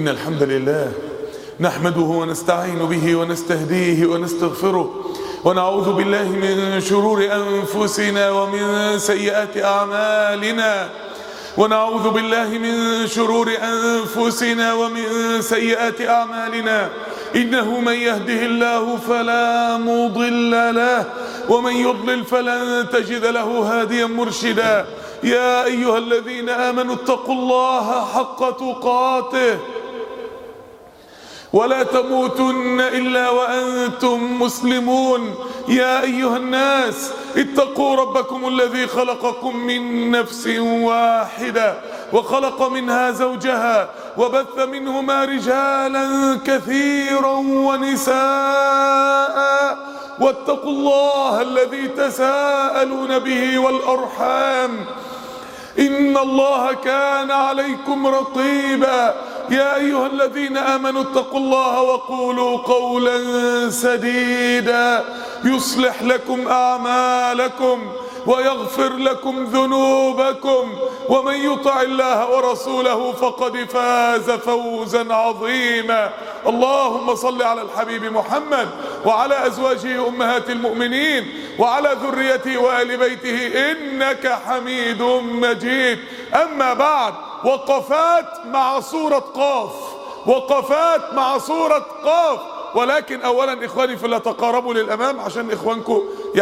إن الحمد لله نحمده ونستعين به ونستهديه ونستغفره ونعوذ بالله من شرور أنفسنا ومن سيئات أعمالنا ونعوذ بالله من شرور أنفسنا ومن سيئات أعمالنا إنه من يهده الله فلا مضل له ومن يضلل فلن تجد له هاديا مرشدا. يا أيها الذين آمنوا اتقوا الله حق تقاته ولا تموتن إلا وأنتم مسلمون. يا أيها الناس اتقوا ربكم الذي خلقكم من نفس واحدة وخلق منها زوجها وبث منهما رجالا كثيرا ونساء واتقوا الله الذي تساءلون به والأرحام إن الله كان عليكم رقيبا. يا أيها الذين آمنوا اتقوا الله وقولوا قولا سديدا يصلح لكم أعمالكم ويغفر لكم ذنوبكم ومن يطع الله ورسوله فقد فاز فوزا عظيما. اللهم صل على الحبيب محمد وعلى أزواجه أمهات المؤمنين وعلى ذريته وآل بيته إنك حميد مجيد. أما بعد، وقفات مع سورة قاف، وقفات مع سورة قاف. ولكن أولا إخواني فلا تقاربوا للأمام عشان إخوانكم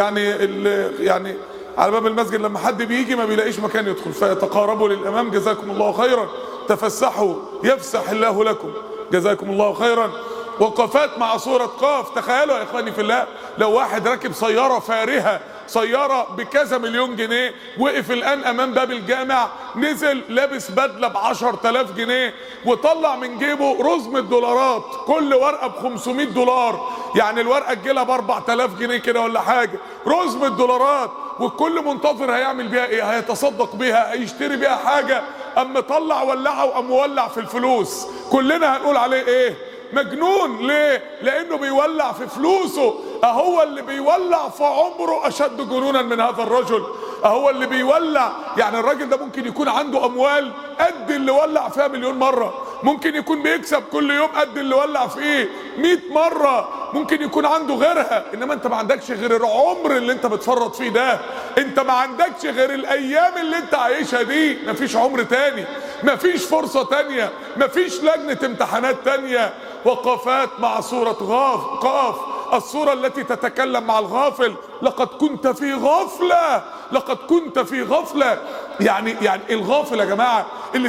يعني على باب المسجد لما حد بيجي ما بيلاقيش مكان يدخل، فيتقاربوا للأمام جزاكم الله خيرا. تفسحوا يفسح الله لكم جزاكم الله خيرا. وقفات مع سورة قاف. تخيلوا يا إخواني في الله لو واحد راكب سيارة فارهة، سيارة بكذا مليون جنيه، وقف الآن أمام باب الجامع، نزل لابس بدلة ب10,000 جنيه وطلع من جيبه رزمة دولارات، كل ورقة ب500 $، يعني الورقة تجيلها ب4,000 جنيه كده ولا حاجة، رزمة دولارات، والكل منتظر هيعمل بيها ايه؟ هيتصدق بيها، هيشتري بيها حاجة. أما طلع ولعها وقام مولع في الفلوس، كلنا هنقول عليه ايه؟ مجنون. ليه؟ لانه بيولع في فلوسه. اهو اللي بيولع في عمره اشد جنونا من هذا الرجل. اهو اللي بيولع، يعني الراجل ده ممكن يكون عنده اموال قد اللي ولع فيها مليون مرة، ممكن يكون بيكسب كل يوم قد اللي ولع فيه 100 مرة، ممكن يكون عنده غيرها. انما انت ما عندكش غير العمر اللي انت بتفرط فيه ده، انت ما عندكش غير الايام اللي انت عايشها دي، مفيش عمر تاني، مفيش فرصة تانية، مفيش لجنة امتحانات تانية. وقفات مع سورة قاف، السورة التي تتكلم مع الغافل. لقد كنت في غفلة، لقد كنت في غفلة. يعني الغافل يا جماعة اللي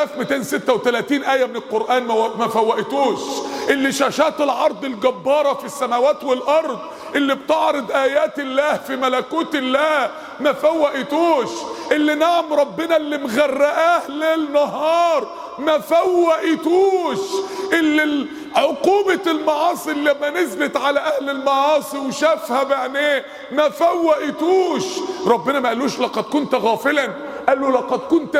6236 آية من القرآن ما فوقتوش، اللي شاشات العرض الجبارة في السماوات والأرض اللي بتعرض آيات الله في ملكوت الله ما فوقتوش، اللي نعم ربنا اللي مغرقاه ليل نهار ما فوقتوش، اللي عقوبة المعاصي اللي لما نزلت على أهل المعاصي وشافها بعينيه ما فوقتوش. ربنا ما قالوش لقد كنت غافلا، قال له لقد كنت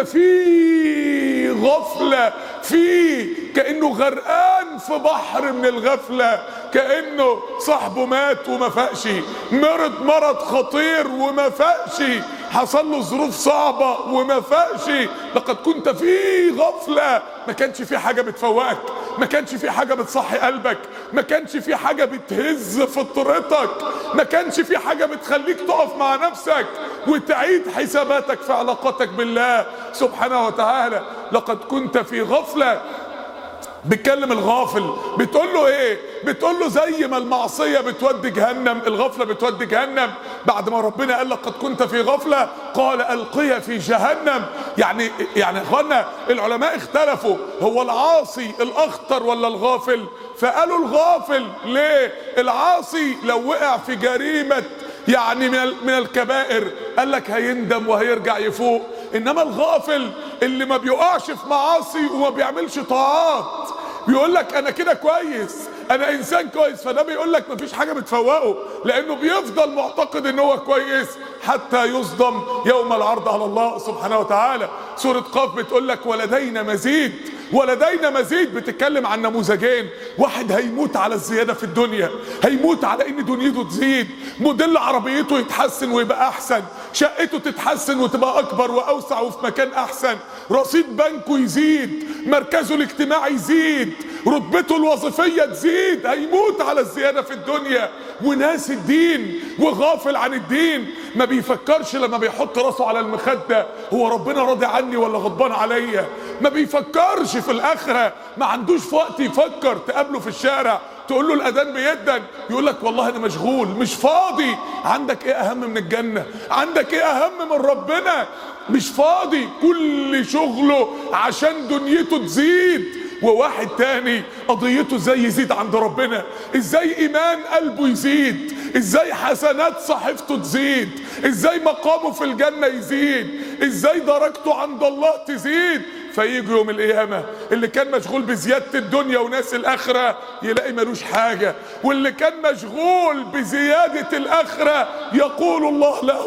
في غفلة، كأنه غرقان في بحر من الغفلة، كأنه صاحبه مات وما فاقش، مرض خطير وما فاقش، حصل له ظروف صعبة وما فاقش. لقد كنت في غفلة. ما كانش في حاجة بتفوقك، ما كانش في حاجة بتصحي قلبك، ما كانش في حاجة بتهز فطرتك، ما كانش في حاجة بتخليك تقف مع نفسك وتعيد حساباتك في علاقتك بالله سبحانه وتعالى. لقد كنت في غفلة. بتكلم الغافل، بتقول له ايه؟ بتقول له زي ما المعصية بتودي جهنم، الغفلة بتودي جهنم. بعد ما ربنا قال لقد كنت في غفلة قال ألقي في جهنم. يعني اخوانا العلماء اختلفوا، هو العاصي الأخطر ولا الغافل؟ فقالوا الغافل. ليه؟ العاصي لو وقع في جريمة يعني من الكبائر قال لك هيندم وهيرجع يفوق، انما الغافل اللي ما بيقعش في معاصي وما بيعملش طاعات بيقول لك انا كده كويس، انا انسان كويس. فده بيقول لك مفيش حاجه بتفوقه، لانه بيفضل معتقد ان هو كويس حتى يصدم يوم العرض على الله سبحانه وتعالى. سوره قاف بتقول لك ولدينا مزيد، ولدينا مزيد. بتتكلم عن نموذجين، واحد هيموت على الزياده في الدنيا، هيموت على ان دنيته تزيد، موديل عربيته يتحسن ويبقى احسن، شقته تتحسن وتبقى اكبر واوسع وفي مكان احسن، رصيد بنكه يزيد، مركزه الاجتماعي يزيد، رتبته الوظيفية تزيد، هيموت على الزيادة في الدنيا وناس الدين وغافل عن الدين. ما بيفكرش لما بيحط راسه على المخدة هو ربنا راضي عني ولا غضبان عليا. ما بيفكرش في الآخرة، ما عندوش في وقت يفكر. تقابله في الشارع تقول له الأذان بيدن، يقول لك والله أنا مشغول مش فاضي. عندك إيه أهم من الجنة؟ عندك إيه أهم من ربنا؟ مش فاضي، كل شغله عشان دنيته تزيد. وواحد تاني قضيته ازاي يزيد عند ربنا، ازاي ايمان قلبه يزيد، ازاي حسنات صحيفته تزيد، ازاي مقامه في الجنة يزيد، ازاي درجته عند الله تزيد. فيجي يوم القيامة اللي كان مشغول بزيادة الدنيا وناس الآخرة يلاقي ملوش حاجة، واللي كان مشغول بزيادة الآخرة يقول الله له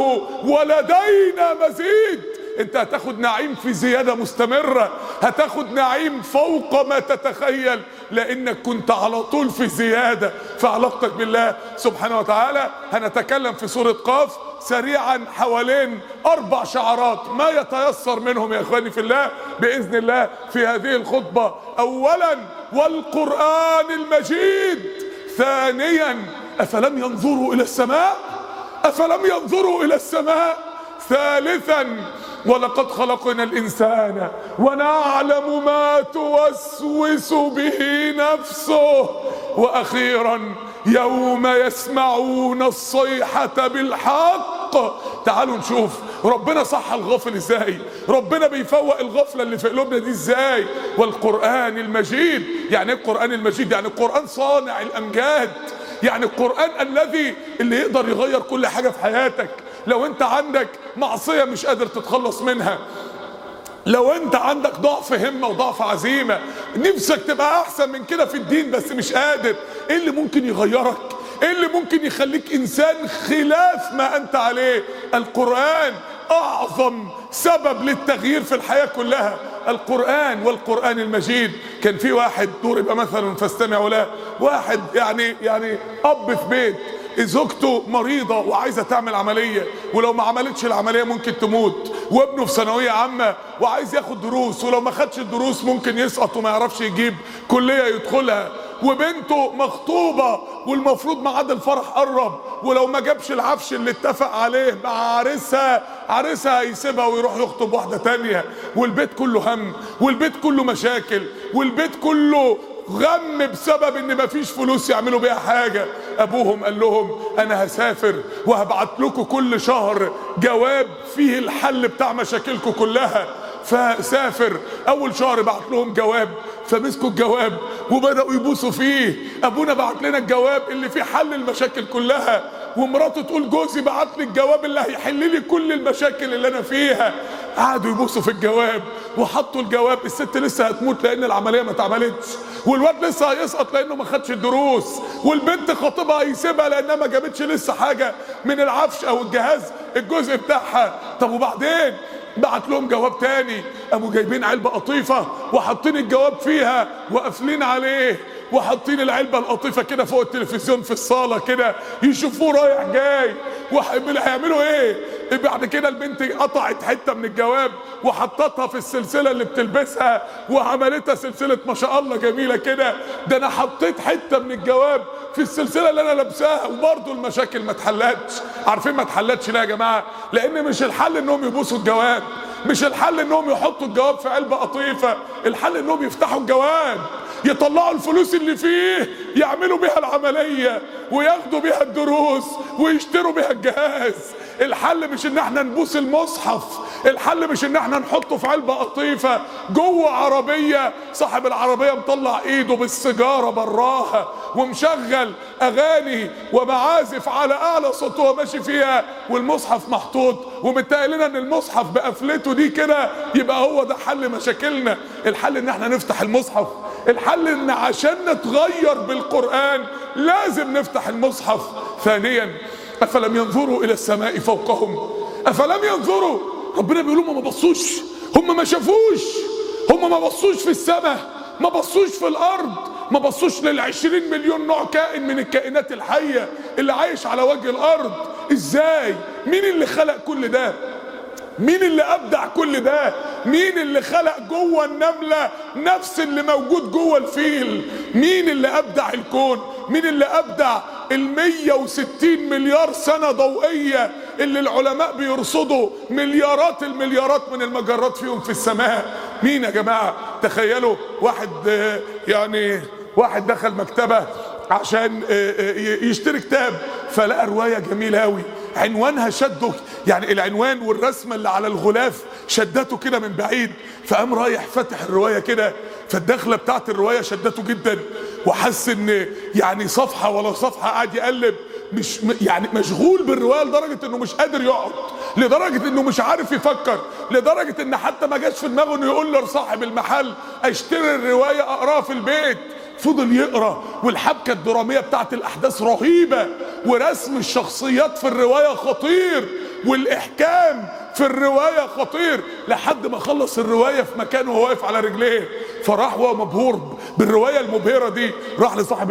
ولدينا مزيد. انت هتاخد نعيم في زيادة مستمرة، هتاخد نعيم فوق ما تتخيل، لانك كنت على طول في زيادة في علاقتك بالله سبحانه وتعالى. هنتكلم في سورة قاف سريعا حوالين 4 شعارات ما يتيسر منهم يا اخواني في الله باذن الله في هذه الخطبة. اولا والقرآن المجيد. ثانيا افلم ينظروا الى السماء، افلم ينظروا الى السماء. ثالثا ولقد خلقنا الإنسان ونعلم ما توسوس به نفسه. وأخيرا يوم يسمعون الصيحة بالحق. تعالوا نشوف ربنا صح الغافل ازاي، ربنا بيفوق الغفلة اللي في قلوبنا دي ازاي. والقرآن المجيد. يعني ايه القرآن المجيد؟ يعني القرآن صانع الأمجاد، يعني القرآن اللي يقدر يغير كل حاجة في حياتك. لو انت عندك معصية مش قادر تتخلص منها، لو انت عندك ضعف همة وضعف عزيمة نفسك تبقى احسن من كده في الدين بس مش قادر، ايه اللي ممكن يغيرك؟ ايه اللي ممكن يخليك انسان خلاف ما انت عليه؟ القرآن اعظم سبب للتغيير في الحياة كلها، القرآن. والقرآن المجيد. كان في واحد ضرب مثلا فاستمعوا له، واحد يعني اب في بيت زوجته مريضة وعايزة تعمل عملية، ولو ما عملتش العملية ممكن تموت، وابنه في ثانوية عامة وعايز ياخد دروس، ولو ما خدش الدروس ممكن يسقط وما يعرفش يجيب كلية يدخلها، وبنته مخطوبة والمفروض ميعاد الفرح قرب، ولو ما جابش العفش اللي اتفق عليه مع عريسها هيسيبها ويروح يخطب واحدة تانية، والبيت كله هم، والبيت كله مشاكل، والبيت كله غم بسبب ان مفيش فلوس يعملوا بيها حاجة. ابوهم قال لهم انا هسافر وهبعت لكم كل شهر جواب فيه الحل بتاع مشاكلكم كلها. فسافر اول شهر بعت لهم جواب، فمسكوا الجواب وبدأوا يبوسوا فيه. ابونا بعت لنا الجواب اللي فيه حل المشاكل كلها، ومراته تقول جوزي بعت لي الجواب اللي هيحل لي كل المشاكل اللي انا فيها. قعدوا يبوسوا في الجواب وحطوا الجواب. الست لسه هتموت لان العمليه ما اتعملتش، والواد لسه هيسقط لانه ما خدش الدروس، والبنت خطيبها هيسيبها لانها ما جابتش لسه حاجه من العفش او الجهاز الجزء بتاعها. طب وبعدين بعت لهم جواب تاني، قاموا جايبين علبه قطيفه وحاطين الجواب فيها وقافلين عليه، وحاطين العلبه القطيفه كده فوق التلفزيون في الصاله كده يشوفوه رايح جاي. هيعملوا ايه؟ بعد كده البنت قطعت حته من الجواب وحطتها في السلسله اللي بتلبسها وعملتها سلسله ما شاء الله جميله كده. ده انا حطيت حته من الجواب في السلسله اللي انا لابساها وبرضه المشاكل ما اتحلتش. عارفين ما اتحلتش ليه يا جماعه؟ لان مش الحل انهم يبوسوا الجواب، مش الحل انهم يحطوا الجواب في علبه قطيفه، الحل انهم يفتحوا الجواب يطلعوا الفلوس اللي فيه يعملوا بيها العملية وياخدوا بيها الدروس ويشتروا بيها الجهاز. الحل مش ان احنا نبوس المصحف، الحل مش ان احنا نحطه في علبة قطيفة جوه عربية صاحب العربية مطلع ايده بالسيجارة براها ومشغل اغاني ومعازف على اعلى صوت وهو ماشي فيها، والمصحف محطوط ومتقال لنا ان المصحف بقفلته دي كده يبقى هو ده حل مشاكلنا. الحل ان احنا نفتح المصحف، الحل ان عشان نتغير بالقرآن لازم نفتح المصحف. ثانيا افلم ينظروا الى السماء فوقهم، افلم ينظروا. ربنا بيقول لهم ما بصوش، هم ما شافوش، هم ما بصوش في السماء، ما بصوش في الارض، ما بصوش لل20 مليون نوع كائن من الكائنات الحية اللي عايش على وجه الارض. ازاي؟ مين اللي خلق كل ده؟ مين اللي ابدع كل ده؟ مين اللي خلق جوه النملة نفس اللي موجود جوه الفيل؟ مين اللي ابدع الكون؟ مين اللي ابدع 160 مليار سنة ضوئية اللي العلماء بيرصدوا مليارات المليارات من المجرات فيهم في السماء؟ مين يا جماعة؟ تخيلوا واحد دخل مكتبة عشان يشتري كتاب، فلقى رواية جميلة قوي عنوانها شده، يعني العنوان والرسمة اللي على الغلاف شدته كده من بعيد، فقام رايح فتح الرواية كده، فالدخلة بتاعت الرواية شدته جدا، وحس ان يعني صفحة ولا صفحة قاعد يقلب، مش يعني مشغول بالرواية لدرجة انه مش قادر يقعد، لدرجة انه مش عارف يفكر، لدرجة ان حتى ما جاش في دماغه انه يقول لصاحب المحل اشتري الرواية اقراها في البيت. فضل يقرا، والحبكه الدراميه بتاعت الاحداث رهيبه، ورسم الشخصيات في الروايه خطير، والاحكام في الروايه خطير، لحد ما خلص الروايه في مكانه وهو واقف على رجليه. فراح وهو مبهور بالروايه المبهره دي، راح لصاحب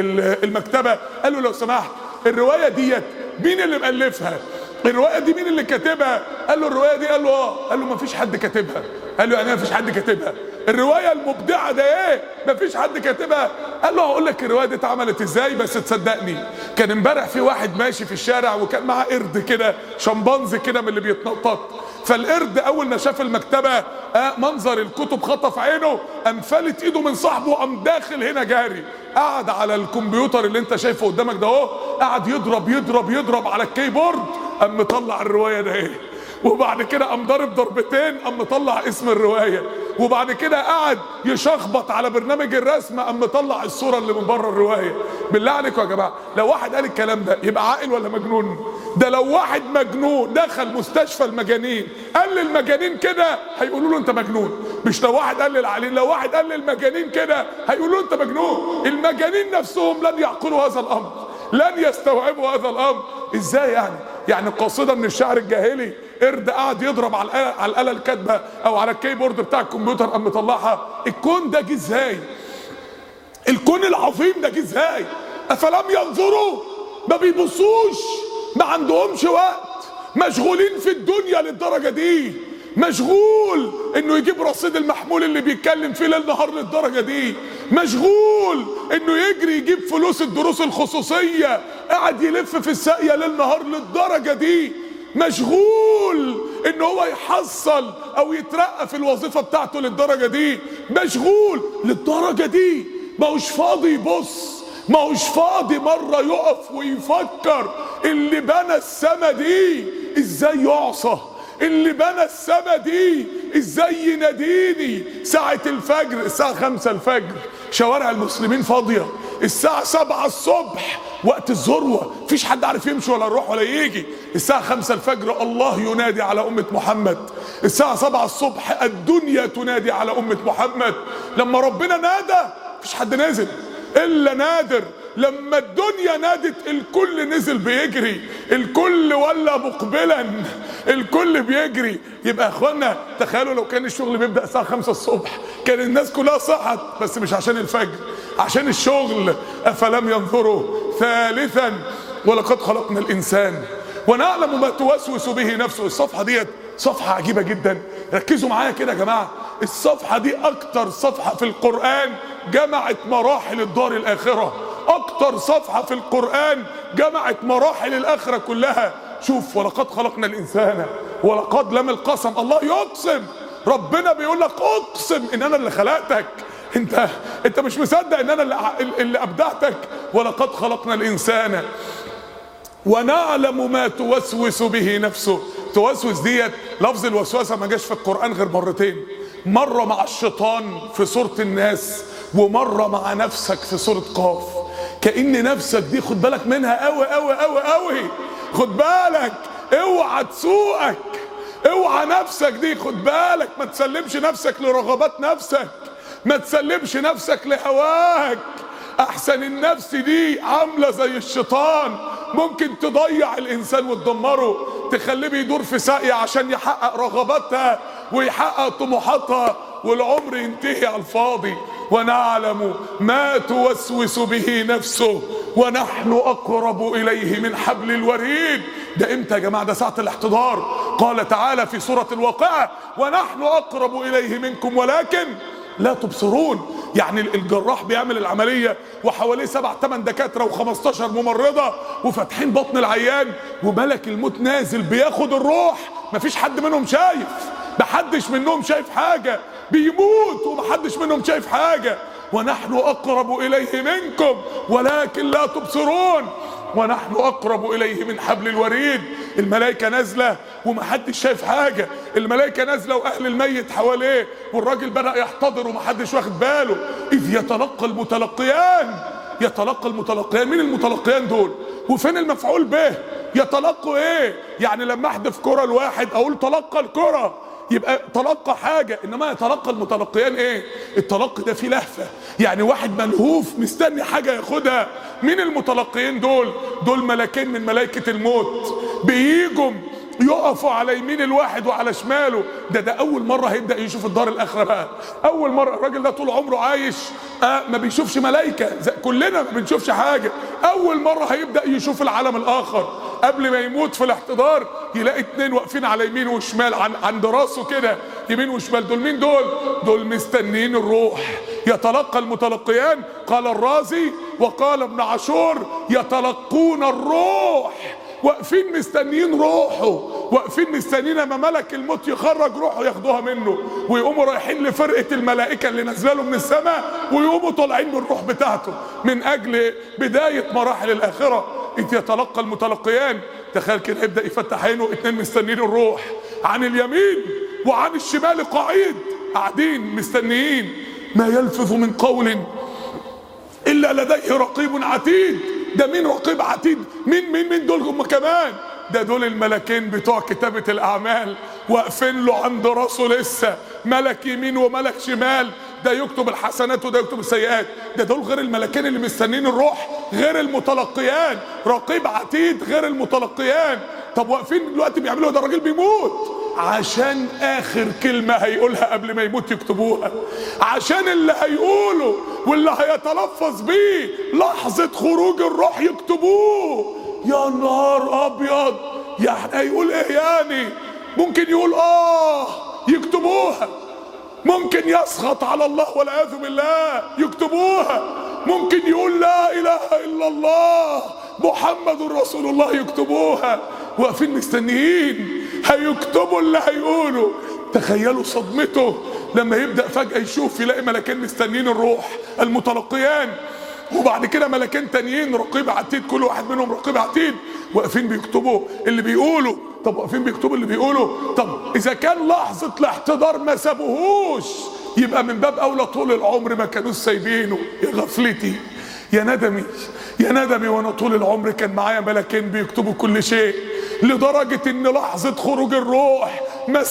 المكتبه قال له لو سمحت الروايه ديت مين اللي مؤلفها؟ الروايه دي مين اللي كاتبها؟ قال له الروايه دي، قال له اه. قال له ما فيش حد كاتبها. قال له يعني ما فيش حد كاتبها؟ الروايه المبدعه ده ايه ما فيش حد كاتبها؟ قال له هقول لك الروايه دي اتعملت ازاي بس تصدقني. كان امبارح في واحد ماشي في الشارع وكان معاه قرد كده، شمبانزي كده من اللي بيتنطط، فالقرد اول ما شاف المكتبه منظر الكتب خطف عينه، قام فلت ايده من صاحبه، قام داخل هنا جاري، قعد على الكمبيوتر اللي انت شايفه قدامك ده اهو، قعد يضرب يضرب يضرب على الكيبورد، قام مطلع الروايه ده ايه، وبعد كده قام ضارب ضربتين، قام مطلع اسم الروايه، وبعد كده قعد يشخبط على برنامج الرسم، قام مطلع الصوره اللي من بره الروايه. بالله عليكم يا جماعه، لو واحد قال الكلام ده يبقى عاقل ولا مجنون؟ ده لو واحد مجنون دخل مستشفى المجانين قال للمجانين كده هيقولوا له انت مجنون، مش لو واحد قال للعاقلين، لو واحد قال للمجانين كده هيقولوا له انت مجنون. المجانين نفسهم لن يعقلوا هذا الامر، لن يستوعبوا هذا الامر. ازاي يعني؟ يعني قاصده من الشعر الجاهلي، قرد قاعد يضرب على الآلة الكاتبة او على الكيبورد بتاع الكمبيوتر قام مطلعها. الكون ده جه ازاي؟ الكون العظيم ده جه ازاي؟ افلم ينظروا؟ ما بيبصوش، ما عندهمش وقت، مشغولين في الدنيا للدرجة دي، مشغول انه يجيب رصيد المحمول اللي بيتكلم فيه ليل نهار للدرجة دي، مشغول انه يجري يجيب فلوس الدروس الخصوصية، قاعد يلف في الساقية ليل نهار للدرجة دي، مشغول ان هو يحصل او يترقى في الوظيفة بتاعته للدرجة دي، مشغول للدرجة دي، ما هوش فاضي يبص، ما هوش فاضي مرة يقف ويفكر اللي بنى السما دي ازاي يعصى، اللي بنى السما دي ازاي يناديني ساعة الفجر، الساعة 5 الفجر شوارع المسلمين فاضية، الساعة 7 الصبح وقت الذروة مفيش حد عارف يمشي ولا يروح ولا يجي، الساعة 5 الفجر الله ينادي على أمة محمد، الساعة 7 الصبح الدنيا تنادي على أمة محمد. لما ربنا نادى مفيش حد نازل إلا نادر، لما الدنيا نادت الكل نزل بيجري، الكل ولا مقبلا، الكل بيجري. يبقى يا اخوانا تخيلوا لو كان الشغل بيبدأ الساعة 5 الصبح كان الناس كلها صحت، بس مش عشان الفجر، عشان الشغل. أفلم ينظروا؟ ثالثا ولقد خلقنا الإنسان ونعلم ما توسوس به نفسه. الصفحة ديت صفحة عجيبة جدا، ركزوا معايا كده يا جماعة. الصفحة دي أكتر صفحة في القرآن جمعت مراحل الدار الآخرة، أكتر صفحة في القرآن جمعت مراحل الآخرة كلها. شوف ولقد خلقنا الإنسان، ولقد لم القسم، الله يقسم، ربنا بيقول لك أقسم إن أنا اللي خلقتك، أنت مش مصدق إن أنا اللي أبدعتك. ولقد خلقنا الإنسان ونعلم ما توسوس به نفسه. توسوس ديت لفظ الوسوسة ما جاش في القرآن غير مرتين، مرة مع الشيطان في سورة الناس، ومرة مع نفسك في سورة قاف. كأن نفسك دي خد بالك منها قوي قوي قوي قوي، خد بالك اوعى تسوقك، اوعى نفسك دي خد بالك، ما تسلمش نفسك لرغبات نفسك، ما تسلمش نفسك لهواك. احسن النفس دي عاملة زي الشيطان، ممكن تضيع الانسان وتدمره، تخليه بيدور في ساقية عشان يحقق رغباتها ويحقق طموحاتها، والعمر ينتهي على الفاضي. ونعلم ما توسوس به نفسه ونحن اقرب اليه من حبل الوريد. ده امتى يا جماعه؟ ده ساعه الاحتضار. قال تعالى في سورة الواقعة: ونحن أقرب إليه منكم ولكن لا تبصرون. يعني الجراح بيعمل العملية وحواليه 7-8 دكاترة و15 ممرضة وفاتحين بطن العيان، وملك الموت نازل بياخد الروح، مفيش حد منهم شايف، محدش منهم شايف حاجة، بيموت ومحدش منهم شايف حاجة. ونحن أقرب إليه منكم ولكن لا تبصرون. ونحن أقرب إليه من حبل الوريد. الملائكة نازلة ومحدش شايف حاجة، الملائكة نازلة وأهل الميت حواليه، والراجل بدأ يحتضر ومحدش واخد باله. إذ يتلقى المتلقيان. يتلقى المتلقيان، مين المتلقيان دول؟ وفين المفعول به؟ يتلقوا ايه؟ يعني لما احدف كرة لواحد اقول تلقى الكرة، يبقى تلقى حاجة، انما يتلقى المتلقيان ايه؟ التلقي ده فيه لهفة، يعني واحد ملهوف مستني حاجة ياخدها. مين المتلقيين دول؟ دول ملكين من ملائكة الموت بييجوا يقفوا على يمين الواحد وعلى شماله. ده اول مرة هيبدأ يشوف الدار الاخرة بقى، اول مرة. الراجل ده طول عمره عايش ما بيشوفش ملائكة، كلنا ما بنشوفش حاجة. اول مرة هيبدأ يشوف العالم الاخر. قبل ما يموت في الاحتضار يلاقي 2 واقفين على يمين وشمال عند راسه كده، يمين وشمال. دول مين دول؟ دول مستنيين الروح. يتلقى المتلقيان. قال الرازي وقال ابن عاشور: يتلقون الروح، واقفين مستنيين روحه، واقفين مستنيين اما ملك الموت يخرج روحه ياخدوها منه، ويقوموا رايحين لفرقة الملائكة اللي نازله له من السماء، ويقوموا طالعين بالروح بتاعته من اجل بداية مراحل الاخرة. إذ يتلقى المتلقيان. تخيل كده يبدأ يفتح عينه، 2 مستنيين الروح عن اليمين وعن الشمال قعيد، قاعدين مستنيين. ما يلفظ من قول إلا لديه رقيب عتيد. ده مين رقيب عتيد؟ مين دول هم كمان؟ ده دول الملكين بتوع كتابة الأعمال، واقفين له عند راسه لسه، ملك يمين وملك شمال، ده يكتب الحسنات وده يكتب السيئات. ده دول غير الملكين اللي مستنين الروح، غير المتلقيان. رقيب عتيد غير المتلقيان. طب واقفين دلوقتي بيعملوا ده، الراجل بيموت عشان اخر كلمة هيقولها قبل ما يموت يكتبوها، عشان اللي هيقوله واللي هيتلفظ بيه لحظة خروج الروح يكتبوه. يا نهار ابيض، يعني هيقول ايه يعني؟ ممكن يقول يكتبوها، ممكن يسخط على الله والعياذ بالله يكتبوها، ممكن يقول لا اله الا الله محمد رسول الله يكتبوها. واقفين مستنيين هيكتبوا اللي هيقولوا. تخيلوا صدمته لما يبدأ فجأة يشوف يلاقي ملكين مستنيين الروح المتلقيان، وبعد كده ملكين تانيين رقيب عتيد، كل واحد منهم رقيب عتيد، واقفين بيكتبوا اللي بيقولوا. طب واقفين بيكتبوا اللي بيقولوا، طب اذا كان لحظة الاحتضار ما سابوهوش، يبقى من باب اولى طول العمر ما كانوش سايبينه. يا غفلتي، يا ندمي، يا ندمي، وانا طول العمر كان معايا ملكين بيكتبوا كل شيء، لدرجة ان لحظة خروج الروح ما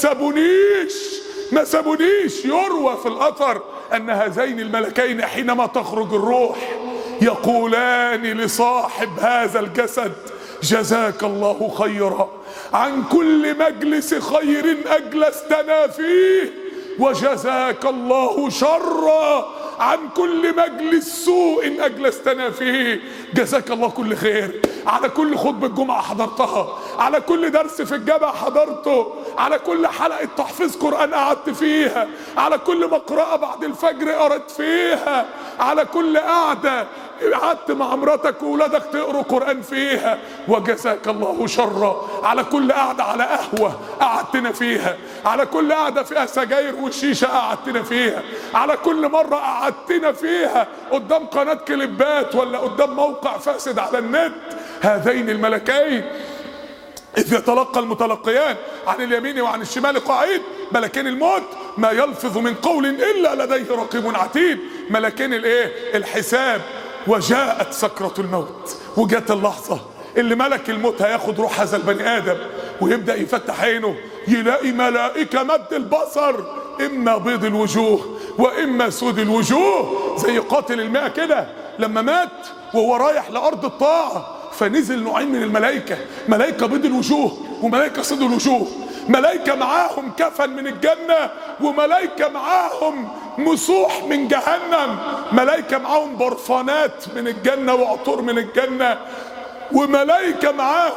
سابونيش. يروى في الاثر ان هذين الملكين حينما تخرج الروح يقولان لصاحب هذا الجسد: جزاك الله خيرا عن كل مجلس خير اجلستنا فيه، وجزاك الله شرا عن كل مجلس سوء اجلستنا فيه. جزاك الله كل خير على كل خطبة جمعة حضرتها، على كل درس في الجامعة حضرته، على كل حلقة تحفيظ قرآن قعدت فيها، على كل مقرأة بعد الفجر قرأت فيها، على كل قعدة قعدت مع مراتك وولادك تقروا قرآن فيها. وجزاك الله شرا على كل قعدة على قهوة قعدتنا فيها، على كل قعدة فيها سجاير والشيشة قعدتنا فيها، على كل مرة قعدتنا فيها قدام قناة كليبات ولا قدام موقع فاسد على النت. هذين الملكين إذ يتلقى المتلقيان عن اليمين وعن الشمال قعيد. ملكين الموت. ما يلفظ من قول إلا لديه رقيب عتيد. ملكين الحساب. وجاءت سكرة الموت، وجات اللحظة اللي ملك الموت هياخد روح هذا البني آدم، ويبدأ يفتح عينه يلاقي ملائكة مد البصر، إما بيض الوجوه وإما سود الوجوه، زي قاتل المئة كده لما مات وهو رايح لأرض الطاعة، فنزل نوعين من الملائكة، ملائكة بيض الوجوه وملائكة سود الوجوه. ملائكة معاهم كفن من الجنة، وملائكة معاهم مسوح من جهنم، ملائكة معاهم برفانات من الجنة وعطور من الجنة، وملائكة معاهم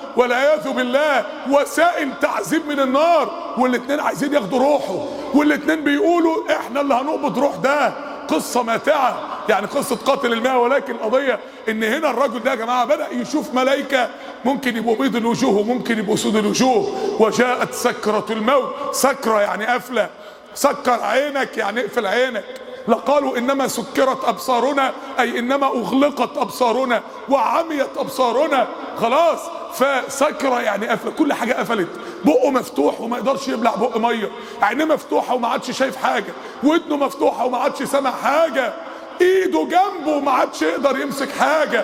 والعياذ بالله وسائل تعذيب من النار، والاتنين عايزين ياخدوا روحه، والاتنين بيقولوا احنا اللي هنقبض روح ده. قصة ماتعة، يعني قصة قاتل الماء. ولكن القضية ان هنا الرجل ده يا جماعة بدأ يشوف ملائكة ممكن يبقوا بيض الوجوه وممكن يبقوا سود الوجوه. وجاءت سكرة الموت، سكرة يعني قفلة، سكر عينك يعني اقفل عينك. لقالوا انما سكرت ابصارنا، اي انما اغلقت ابصارنا وعميت ابصارنا. خلاص، فسكرة يعني قفل، كل حاجة قفلت. بقه مفتوح وما يقدرش يبلع بق مية، عينيه مفتوحة وما عادش شايف حاجة، ودنه مفتوحة وما عادش سامع حاجة، ايده جنبه وما عادش يقدر يمسك حاجة.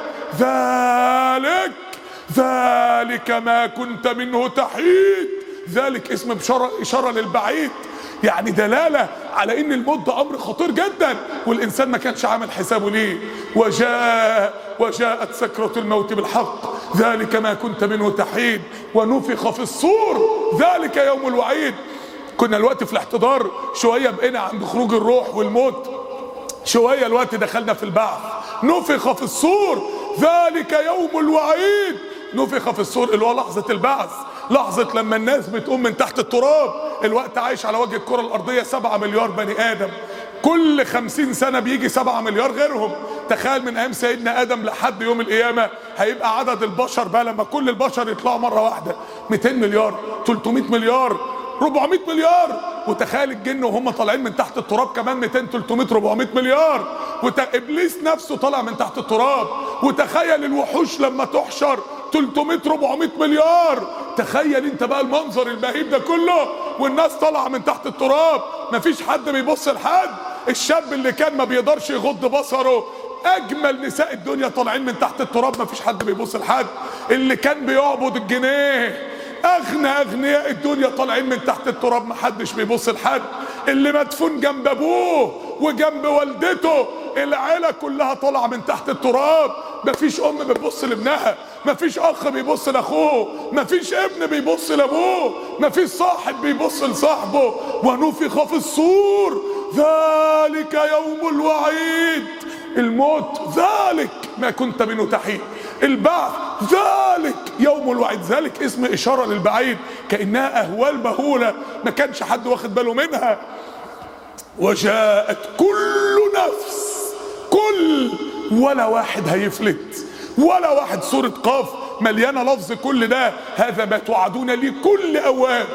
ذلك ما كنت منه تحيد. ذلك اسم إشارة للبعيد، يعني دلالة على ان الموت ده امر خطير جدا والانسان ما كانش عامل حسابه ليه. وجاءت سكرة الموت بالحق، ذلك ما كنت منه تحيد، ونفخ في الصور، ذلك يوم الوعيد. كنا الوقت في الاحتضار شوية، بقينا عند خروج الروح والموت شوية، الوقت دخلنا في البعث. نفخ في الصور، ذلك يوم الوعيد. نفخ في الصور اللي هو لحظة البعث، لحظة لما الناس بتقوم من تحت التراب. الوقت عايش على وجه الكرة الأرضية 7 مليار بني آدم، كل 50 سنة بيجي 7 مليار غيرهم. تخيل من أيام سيدنا آدم لحد يوم القيامة هيبقى عدد البشر بقى لما كل البشر يطلعوا مرة واحدة 200 مليار، 300 مليار، 400 مليار. وتخيل الجن وهم طالعين من تحت التراب كمان 200 300 400 مليار. إبليس نفسه طالع من تحت التراب. وتخيل الوحوش لما تحشر 300 400 مليار. تخيل انت بقى المنظر المهيب ده كله والناس طالعه من تحت التراب، مفيش حد بيبص لحد. الشاب اللي كان ما بيقدرش يغض بصره، اجمل نساء الدنيا طالعين من تحت التراب، مفيش حد بيبص لحد. اللي كان بيعبد الجنيه، اغنى اغنياء الدنيا طالعين من تحت التراب، محدش بيبص لحد. اللي مدفون جنب ابوه وجنب والدته، العيله كلها طالعه من تحت التراب. مفيش ام بتبص لابنها، مفيش اخ بيبص لاخوه، مفيش ابن بيبص لابوه، مفيش صاحب بيبص لصاحبه. ونفخ في الصور، ذلك يوم الوعيد. الموت ذلك ما كنت منه تحيد، البعث ذلك يوم الوعيد. ذلك اسم إشارة للبعيد، كأنها أهوال مهولة ما كانش حد واخد باله منها. وجاءت كل نفس، كل، ولا واحد هيفلت، ولا واحد. سورة قاف مليانة لفظ كل ده. هذا ما توعدون لكل أواب،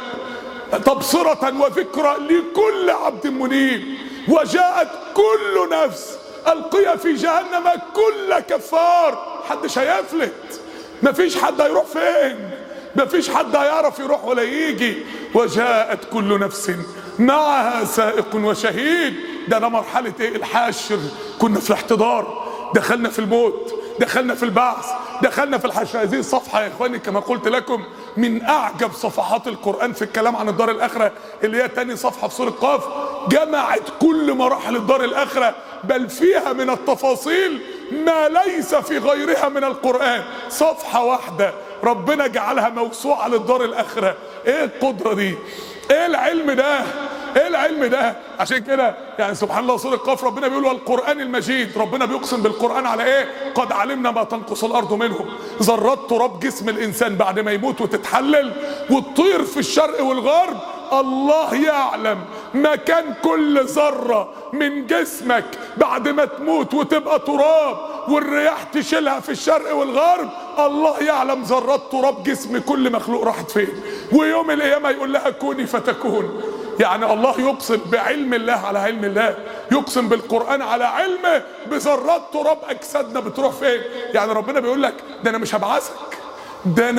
تبصرة وذكرى لكل عبد منيب. وجاءت كل نفس، القي في جهنم كل كفار. محدش هيفلت، مفيش حد هيروح فين، مفيش حد هيعرف يروح ولا يجي. وجاءت كل نفس معها سائق وشهيد. ده مرحلة ايه؟ الحاشر. كنا في الاحتضار، دخلنا في الموت، دخلنا في البعث، دخلنا في الحشر. هذه الصفحة يا اخواني كما قلت لكم من اعجب صفحات القرآن في الكلام عن الدار الاخرة، اللي هي تاني صفحة في سورة قاف. جمعت كل مراحل الدار الاخرة، بل فيها من التفاصيل ما ليس في غيرها من القرآن. صفحة واحدة ربنا جعلها موسوعة للدار الاخرة. ايه القدرة دي؟ ايه العلم ده؟ ايه العلم ده؟ عشان كده يعني سبحان الله سورة قاف ربنا بيقول والقرآن المجيد. ربنا بيقسم بالقرآن على ايه؟ قد علمنا ما تنقص الارض منهم. ذرات تراب جسم الانسان بعد ما يموت وتتحلل وتطير في الشرق والغرب، الله يعلم مكان كل ذرة من جسمك بعد ما تموت وتبقى تراب والرياح تشيلها في الشرق والغرب. الله يعلم ذرات تراب جسم كل مخلوق راحت فين، ويوم القيامة يقول لها كوني فتكون. يعني الله يقسم بعلم الله على علم الله، يقسم بالقرآن على علمه بذرات تراب أجسادنا بتروح فين. يعني ربنا بيقول لك ده أنا مش هبعثك، ده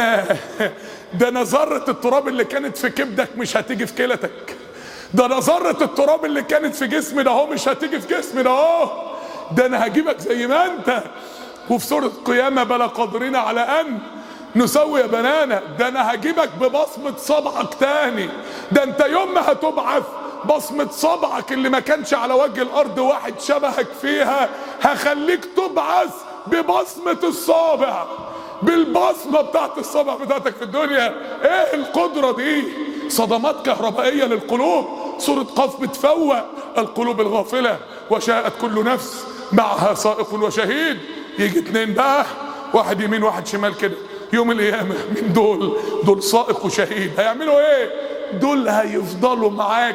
أنا ذرة التراب اللي كانت في كبدك مش هتيجي في كلتك، ده أنا ذرة التراب اللي كانت في جسمي ده هو مش هتيجي في جسمي ده هو، ده أنا هجيبك زي ما أنت. وفي سورة قيامة بلا قادرين على أن نسوي بنانا، ده انا هجيبك ببصمة صبعك تاني. ده انت يوم ما هتبعث بصمة صبعك اللي ما كانش على وجه الارض واحد شبهك فيها، هخليك تبعث ببصمة الصابع، بالبصمة بتاعت الصبع بتاعتك في الدنيا. ايه القدرة دي؟ صدمات كهربائية للقلوب. سورة قاف بتفوق القلوب الغافلة. وشاءت كل نفس معها سائق وشهيد. يجي اتنين بقى، واحد يمين واحد شمال كده، يوم القيامة. مين دول؟ دول سائق وشهيد. هيعملوا ايه؟ دول هيفضلوا معاك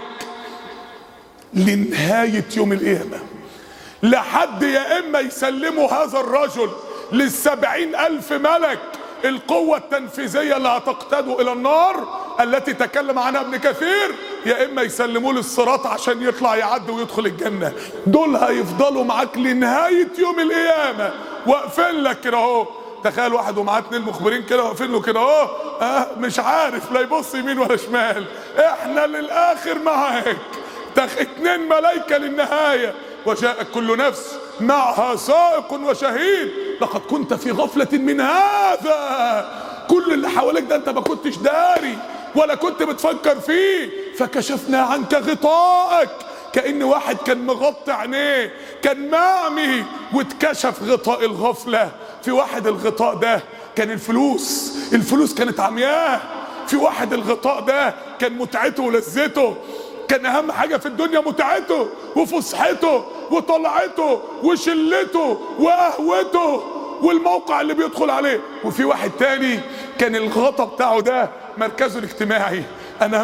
لنهاية يوم القيامة، لحد يا اما يسلموا هذا الرجل ل70,000 ملك القوة التنفيذية اللي هتقتاده الى النار التي تكلم عنها ابن كثير، يا اما يسلموه للصراط عشان يطلع يعدي ويدخل الجنة. دول هيفضلوا معاك لنهاية يوم القيامة واقفين لك كده اهو. تخيل واحد ومعاه 2 مخبرين كده واقفين له كده اهو، مش عارف لا يبص يمين ولا شمال. احنا للاخر معاك. 2 ملايكة للنهاية. وجاءت كل نفس معها سائق وشهيد لقد كنت في غفلة من هذا. كل اللي حواليك ده انت ما كنتش داري ولا كنت بتفكر فيه، فكشفنا عنك غطاءك. كأن واحد كان مغطي عينيه، كان معمي، واتكشف غطاء الغفلة. في واحد الغطاء ده كان الفلوس كانت عمياه. في واحد الغطاء ده كان متعته ولذته، كان اهم حاجة في الدنيا متعته وفسحته وطلعته وشلته وقهوته والموقع اللي بيدخل عليه. وفي واحد تاني كان الغطاء بتاعه ده مركزه الاجتماعي. انا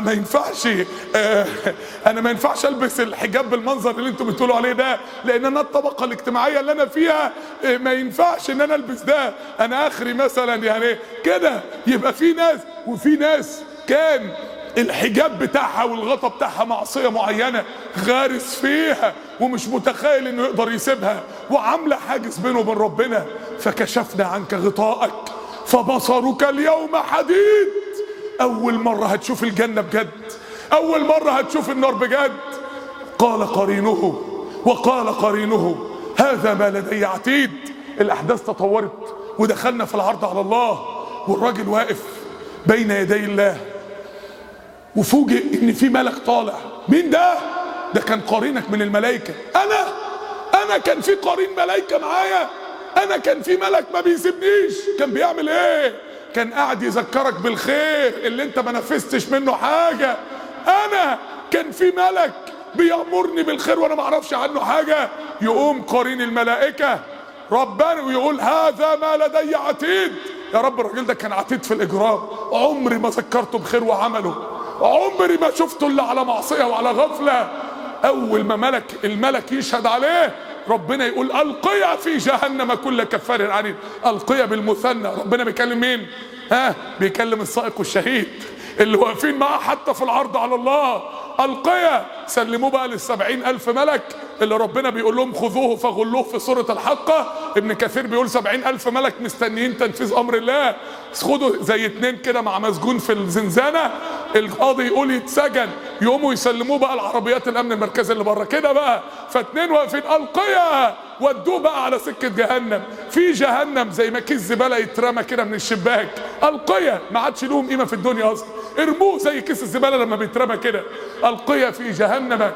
ما ينفعش البس الحجاب بالمنظر اللي انتم بتقولوا عليه ده، لان انا الطبقة الاجتماعية اللي انا فيها ما ينفعش ان انا البس ده. انا اخري مثلا يعني كده. يبقى في ناس، وفي ناس كان الحجاب بتاعها والغطا بتاعها معصية معينة غارس فيها ومش متخيل انه يقدر يسيبها، وعاملة حاجز بينه وبين ربنا. فكشفنا عنك غطاءك فبصرك اليوم حديد. اول مرة هتشوف الجنة بجد، اول مرة هتشوف النار بجد. وقال قرينه هذا ما لدي عتيد. الاحداث تطورت ودخلنا في العرض على الله، والراجل واقف بين يدي الله وفوجئ ان في ملك طالع. مين ده؟ ده كان قرينك من الملائكة. انا كان في قرين ملائكة معايا. انا كان في ملك ما بيسيبنيش. كان بيعمل ايه؟ كان قاعد يذكرك بالخير اللي انت ما نفذتش منه حاجة. انا كان في ملك بيأمرني بالخير وانا ما اعرفش عنه حاجة. يقوم قرين الملائكة ربنا ويقول هذا ما لدي عتيد. يا رب الراجل ده كان عتيد في الاجرام، عمري ما ذكرته بخير وعمله، عمري ما شفته الا على معصية وعلى غفلة. اول ما الملك يشهد عليه، ربنا يقول القيا في جهنم كل كفار عنيد. القيا بالمثنى. ربنا بيكلم مين؟ بيكلم السائق والشهيد اللي واقفين معاه حتى في العرض على الله. القيا سلموه بقى ل70,000 ملك اللي ربنا بيقول لهم خذوه فغلوه في سورة الحقة. ابن كثير بيقول 70,000 ملك مستنيين تنفيذ امر الله. خدوا زي 2 كده مع مسجون في الزنزانة، القاضي يقول يتسجن، يقوموا يسلموه بقى العربيات الامن المركزي اللي بره كده بقى. ف2 واقفين القيا، ودوه بقى على سكة جهنم. في جهنم زي ما كيس زبالة يترمى كده من الشباك. القيا ما عادش لهم قيمة في الدنيا اصلا، ارموه زي كيس الزبالة لما بيترمى كده. القيا في جهنم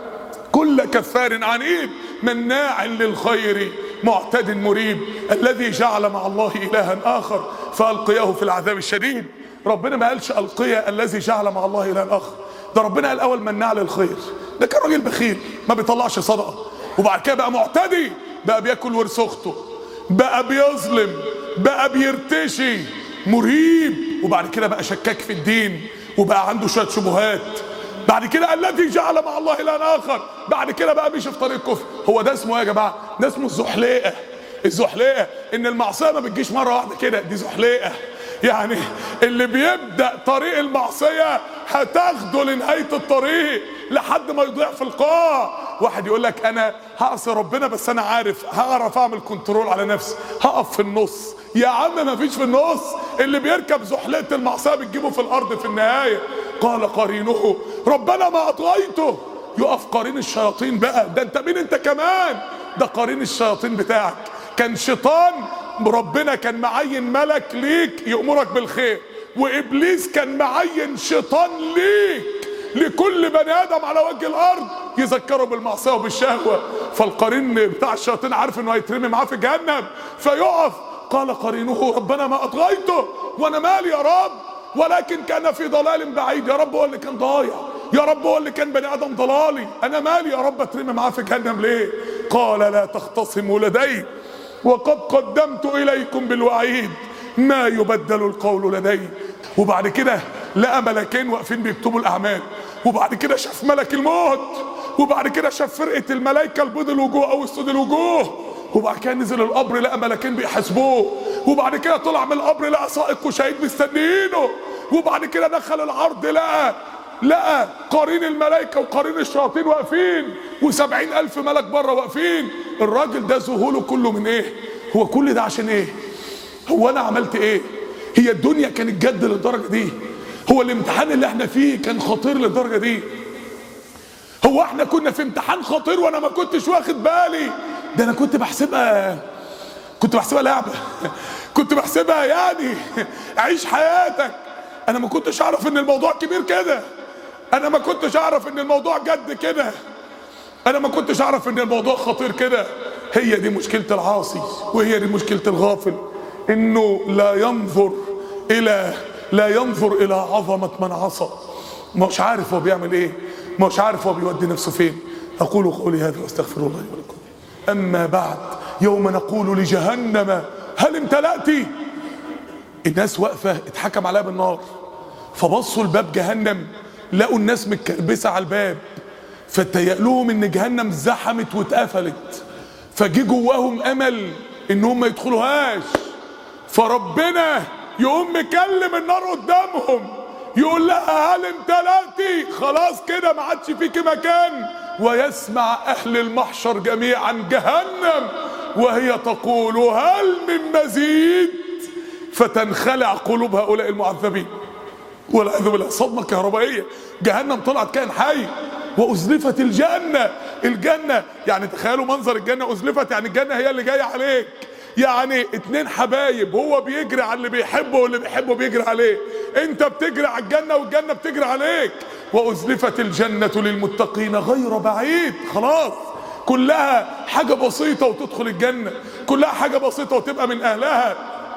كل كفار عنيد مناع للخير معتد مريب الذي جعل مع الله إلها آخر فألقياه في العذاب الشديد. ربنا ما قالش ألقيا الذي جعل مع الله إلها آخر، ده ربنا قال أول مناع للخير. ده كان راجل بخيل ما بيطلعش صدقة، وبعد كده بقى معتدي، بقى بياكل ورث أخته، بقى بيظلم، بقى بيرتشي، مريب، وبعد كده بقى شكاك في الدين وبقى عنده شوية شبهات. بعد كده الذي جعل مع الله إلها آخر، بعد كده بقى مشي في طريق الكفر. هو ده اسمه ايه يا جماعه؟ ده اسمه الزحليقه. الزحليقه ان المعصيه ما بتجيش مره واحده كده، دي زحليقه. يعني اللي بيبدا طريق المعصيه هتاخده لنهايه الطريق لحد ما يضيع في القاع. واحد يقول لك انا هعصي ربنا بس انا هعرف اعمل كنترول على نفسي، هقف في النص. يا عم ما فيش في النص، اللي بيركب زحليقه المعصيه بتجيبه في الارض في النهايه. قال قرينه ربنا ما اطغيته. يقف قرين الشياطين بقى. ده انت مين انت كمان؟ ده قرين الشياطين بتاعك. كان شيطان ربنا كان معين ملك ليك يأمرك بالخير، وابليس كان معين شيطان ليك لكل بني ادم على وجه الارض يذكره بالمعصيه وبالشهوه. فالقرين بتاع الشياطين عارف انه هيترمي معاه في جهنم فيقف. قال قرينه ربنا ما اطغيته، وانا مالي يا رب، ولكن كان في ضلال بعيد. يا رب هو اللي كان ضايع، يا رب هو اللي كان بني ادم ضلالي، انا مالي يا رب اترمي معاه في جهنم ليه؟ قال لا تختصموا لدي وقد قدمت اليكم بالوعيد ما يبدل القول لدي. وبعد كده لقى ملكين واقفين بيكتبوا الاعمال، وبعد كده شاف ملك الموت، وبعد كده شاف فرقه الملائكه البيض الوجوه او السود الوجوه، وبعد كده نزل القبر لقى ملكين بيحاسبوه، وبعد كده طلع من القبر لقى سائق وشهيد مستنيينه، وبعد كده دخل العرض لقى قرين الملائكه وقرين الشياطين واقفين، و70,000 ملك بره واقفين. الراجل ده ذهوله كله من ايه؟ هو كل ده عشان ايه؟ هو انا عملت ايه؟ هي الدنيا كانت جد للدرجه دي؟ هو الامتحان اللي احنا فيه كان خطير للدرجه دي؟ هو احنا كنا في امتحان خطير وانا ما كنتش واخد بالي؟ ده انا كنت بحسبها لعبه، كنت بحسبها يعني عيش حياتك. انا ما كنتش اعرف ان الموضوع كبير كده، انا ما كنتش اعرف ان الموضوع جد كده، انا ما كنتش اعرف ان الموضوع خطير كده. هي دي مشكله العاصي، وهي دي مشكله الغافل، انه لا ينظر الى عظمه من عصى، مش عارف هو بيعمل ايه، مش عارف هو بيودي نفسه فين. اقول قولي هذا واستغفر الله لي ولكم. اما بعد، يوم نقول لجهنم هل امتلأت؟ الناس واقفه اتحكم عليها بالنار، فبصوا لباب جهنم لقوا الناس متكربسه على الباب، فتهيأ لهم ان جهنم زحمت واتقفلت، فجي جواهم امل انهم ما يدخلوهاش، فربنا يقوم مكلم النار قدامهم يقول لها هل امتلأتي؟ خلاص كده ما عادش فيكي مكان. ويسمع اهل المحشر جميعا جهنم وهي تقول هل من مزيد؟ فتنخلع قلوب هؤلاء المعذبين والعياذ بالله. صدمه كهربائيه، جهنم طلعت كائن حي. وازلفت الجنه يعني تخيلوا منظر الجنه ازلفت، يعني الجنه هي اللي جايه عليك، يعني اتنين حبايب، هو بيجري على اللي بيحبه واللي بيحبه بيجري عليه، انت بتجري على الجنه والجنه بتجري عليك. وازلفت الجنه للمتقين غير بعيد، خلاص كلها حاجه بسيطه وتدخل الجنه، كلها حاجه بسيطه وتبقى من اهلها.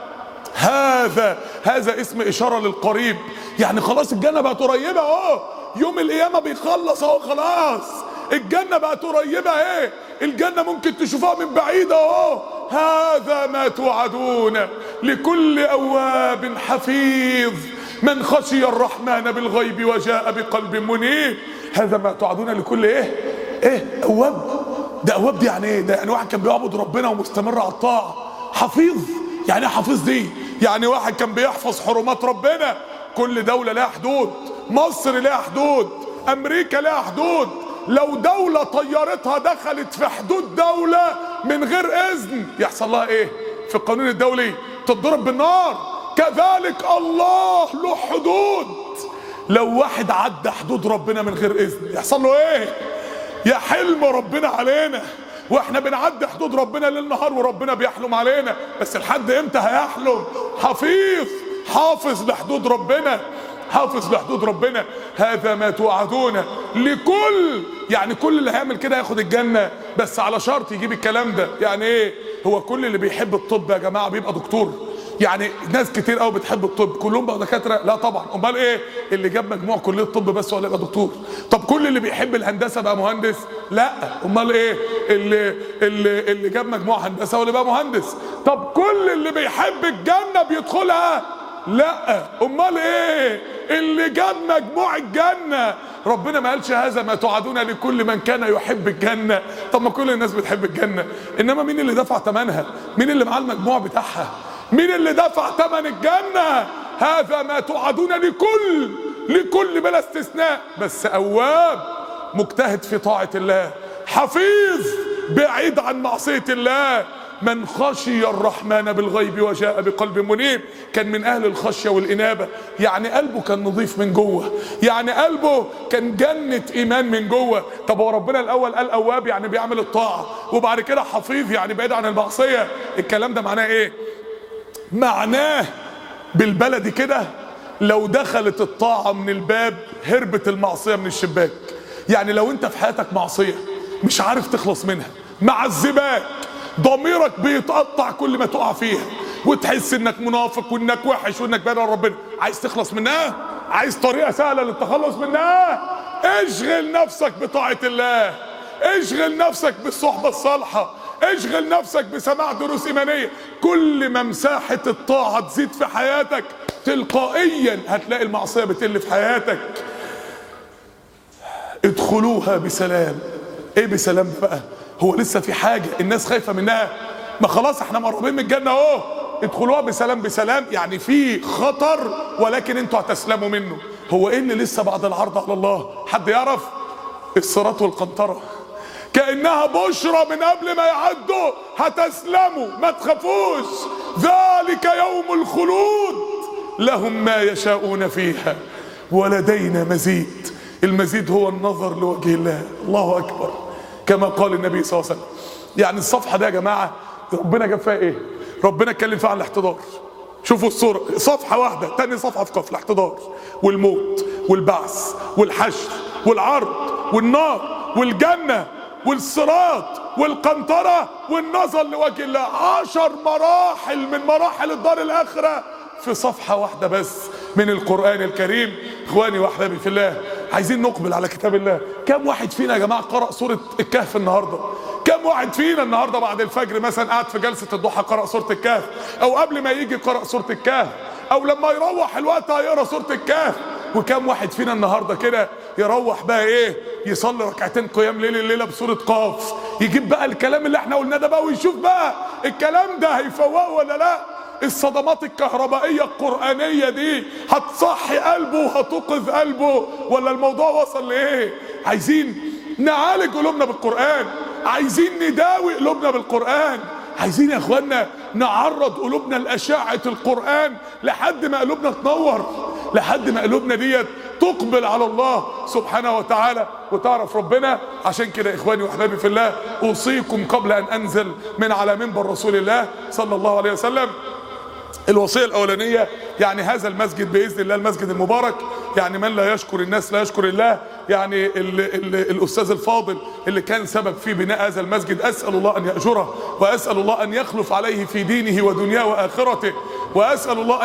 هذا اسم اشاره للقريب، يعني خلاص الجنه بقت قريبه اهو، يوم القيامه بيخلص اهو، خلاص الجنه بقت قريبه اهي، الجنه ممكن تشوفها من بعيد اهو. هذا ما توعدون لكل اواب حفيظ من خشي الرحمن بالغيب وجاء بقلب منيب. هذا ما توعدون لكل ايه اواب. ده اواب دي يعني ايه؟ ده يعني واحد كان بيعبد ربنا ومستمر على الطاعه. حفيظ يعني ايه حفيظ دي؟ يعني واحد كان بيحفظ حرمات ربنا. كل دولة لها حدود، مصر لها حدود، امريكا لها حدود، لو دولة طيارتها دخلت في حدود دولة من غير اذن يحصل لها ايه؟ في القانون الدولي تتضرب بالنار. كذلك الله له حدود، لو واحد عدى حدود ربنا من غير اذن يحصل له ايه؟ يحلم ربنا علينا، واحنا بنعدي حدود ربنا ليل نهار وربنا بيحلم علينا، بس لحد امتى هيحلم؟ حفيظ، حافظ لحدود ربنا، حافظ لحدود ربنا. هذا ما توعدون لكل، يعني كل اللي هيعمل كده هياخد الجنه، بس على شرط يجيب الكلام ده. يعني ايه؟ هو كل اللي بيحب الطب يا جماعه بيبقى دكتور؟ يعني ناس كتير قوي بتحب الطب كلهم بقى دكاتره؟ لا طبعا. امال ايه؟ اللي جاب مجموع كليه الطب بس هو اللي يبقى دكتور. طب كل اللي بيحب الهندسه بقى مهندس؟ لا. امال ايه؟ اللي جاب مجموع هندسه هو اللي بقى مهندس. طب كل اللي بيحب الجنه بيدخلها؟ لا. امال ايه؟ اللي جاب مجموع الجنه. ربنا ما قالش هذا ما توعدون لكل من كان يحب الجنه. طب ما كل الناس بتحب الجنه، انما مين اللي دفع ثمنها؟ مين اللي معاه المجموع بتاعها؟ مين اللي دفع ثمن الجنه؟ هذا ما توعدون لكل بلا استثناء. بس اواب مجتهد في طاعه الله، حفيظ بعيد عن معصيه الله، من خشي الرحمن بالغيب وجاء بقلب منيب. كان من اهل الخشيه والانابه، يعني قلبه كان نظيف من جوه، يعني قلبه كان جنه ايمان من جوه. طب هو ربنا الاول قال اواب يعني بيعمل الطاعه، وبعد كده حفيظ يعني بعيد عن المعصيه. الكلام ده معناه ايه؟ معناه بالبلدي كده لو دخلت الطاعه من الباب هربت المعصيه من الشباك. يعني لو انت في حياتك معصيه مش عارف تخلص منها، معذباك، ضميرك بيتقطع كل ما تقع فيها، وتحس انك منافق وانك وحش وانك بعيد عن ربنا، عايز تخلص منها؟ عايز طريقه سهله للتخلص منها؟ اشغل نفسك بطاعه الله، اشغل نفسك بالصحبه الصالحه، اشغل نفسك بسماع دروس ايمانيه. كل ما مساحه الطاعه تزيد في حياتك تلقائيا هتلاقي المعصيه بتقل في حياتك. ادخلوها بسلام. ايه بسلام بقى؟ هو لسه في حاجه الناس خايفه منها؟ ما خلاص احنا مقربين من الجنه اهو. ادخلوها بسلام. بسلام يعني في خطر ولكن انتوا هتسلموا منه. هو ايه اللي لسه بعد العرض على الله؟ حد يعرف؟ الصراط والقنطره، كأنها بشرى من قبل ما يعدوا. هتسلموا ما تخافوش. ذلك يوم الخلود لهم ما يشاءون فيها ولدينا مزيد. المزيد هو النظر لوجه الله. الله اكبر، كما قال النبي صلى الله عليه وسلم. يعني الصفحه دي يا جماعه ربنا جاب فيها ايه؟ ربنا اتكلم فيها عن الاحتضار. شوفوا الصوره، صفحه واحده تاني صفحه في قف الاحتضار والموت والبعث والحشر والعرض والنار والجنه والصراط والقنطرة والنظر لوجه الله. 10 مراحل من مراحل الدار الآخرة في صفحة واحدة بس من القرآن الكريم. اخواني واحبابي في الله، عايزين نقبل على كتاب الله. كم واحد فينا يا جماعة قرأ سورة الكهف النهاردة؟ كم واحد فينا النهاردة بعد الفجر مثلا قاعد في جلسة الضحى قرأ سورة الكهف، او قبل ما يجي قرأ سورة الكهف، او لما يروح الوقت هيقرأ سورة الكهف؟ وكم واحد فينا النهارده كده يروح بقى ايه؟ يصلي ركعتين قيام ليل الليله بسوره قاف، يجيب بقى الكلام اللي احنا قلناه ده بقى ويشوف بقى الكلام ده هيفوقه ولا لا. الصدمات الكهربائيه القرانيه دي هتصحي قلبه وهتوقظ قلبه ولا الموضوع وصل لايه؟ عايزين نعالج قلوبنا بالقران، عايزين نداوي قلوبنا بالقران، عايزين يا اخوانا نعرض قلوبنا لأشعة القرآن لحد ما قلوبنا تنور، لحد ما قلوبنا ديت تقبل على الله سبحانه وتعالى وتعرف ربنا. عشان كده اخواني واحبابي في الله، اوصيكم قبل ان انزل من على منبر رسول الله صلى الله عليه وسلم الوصية الاولانية، يعني هذا المسجد باذن الله المسجد المبارك، يعني من لا يشكر الناس لا يشكر الله. يعني الاستاذ الفاضل اللي كان سبب في بناء هذا المسجد، اسال الله ان ياجره، واسال الله ان يخلف عليه في دينه ودنياه واخرته، واسال الله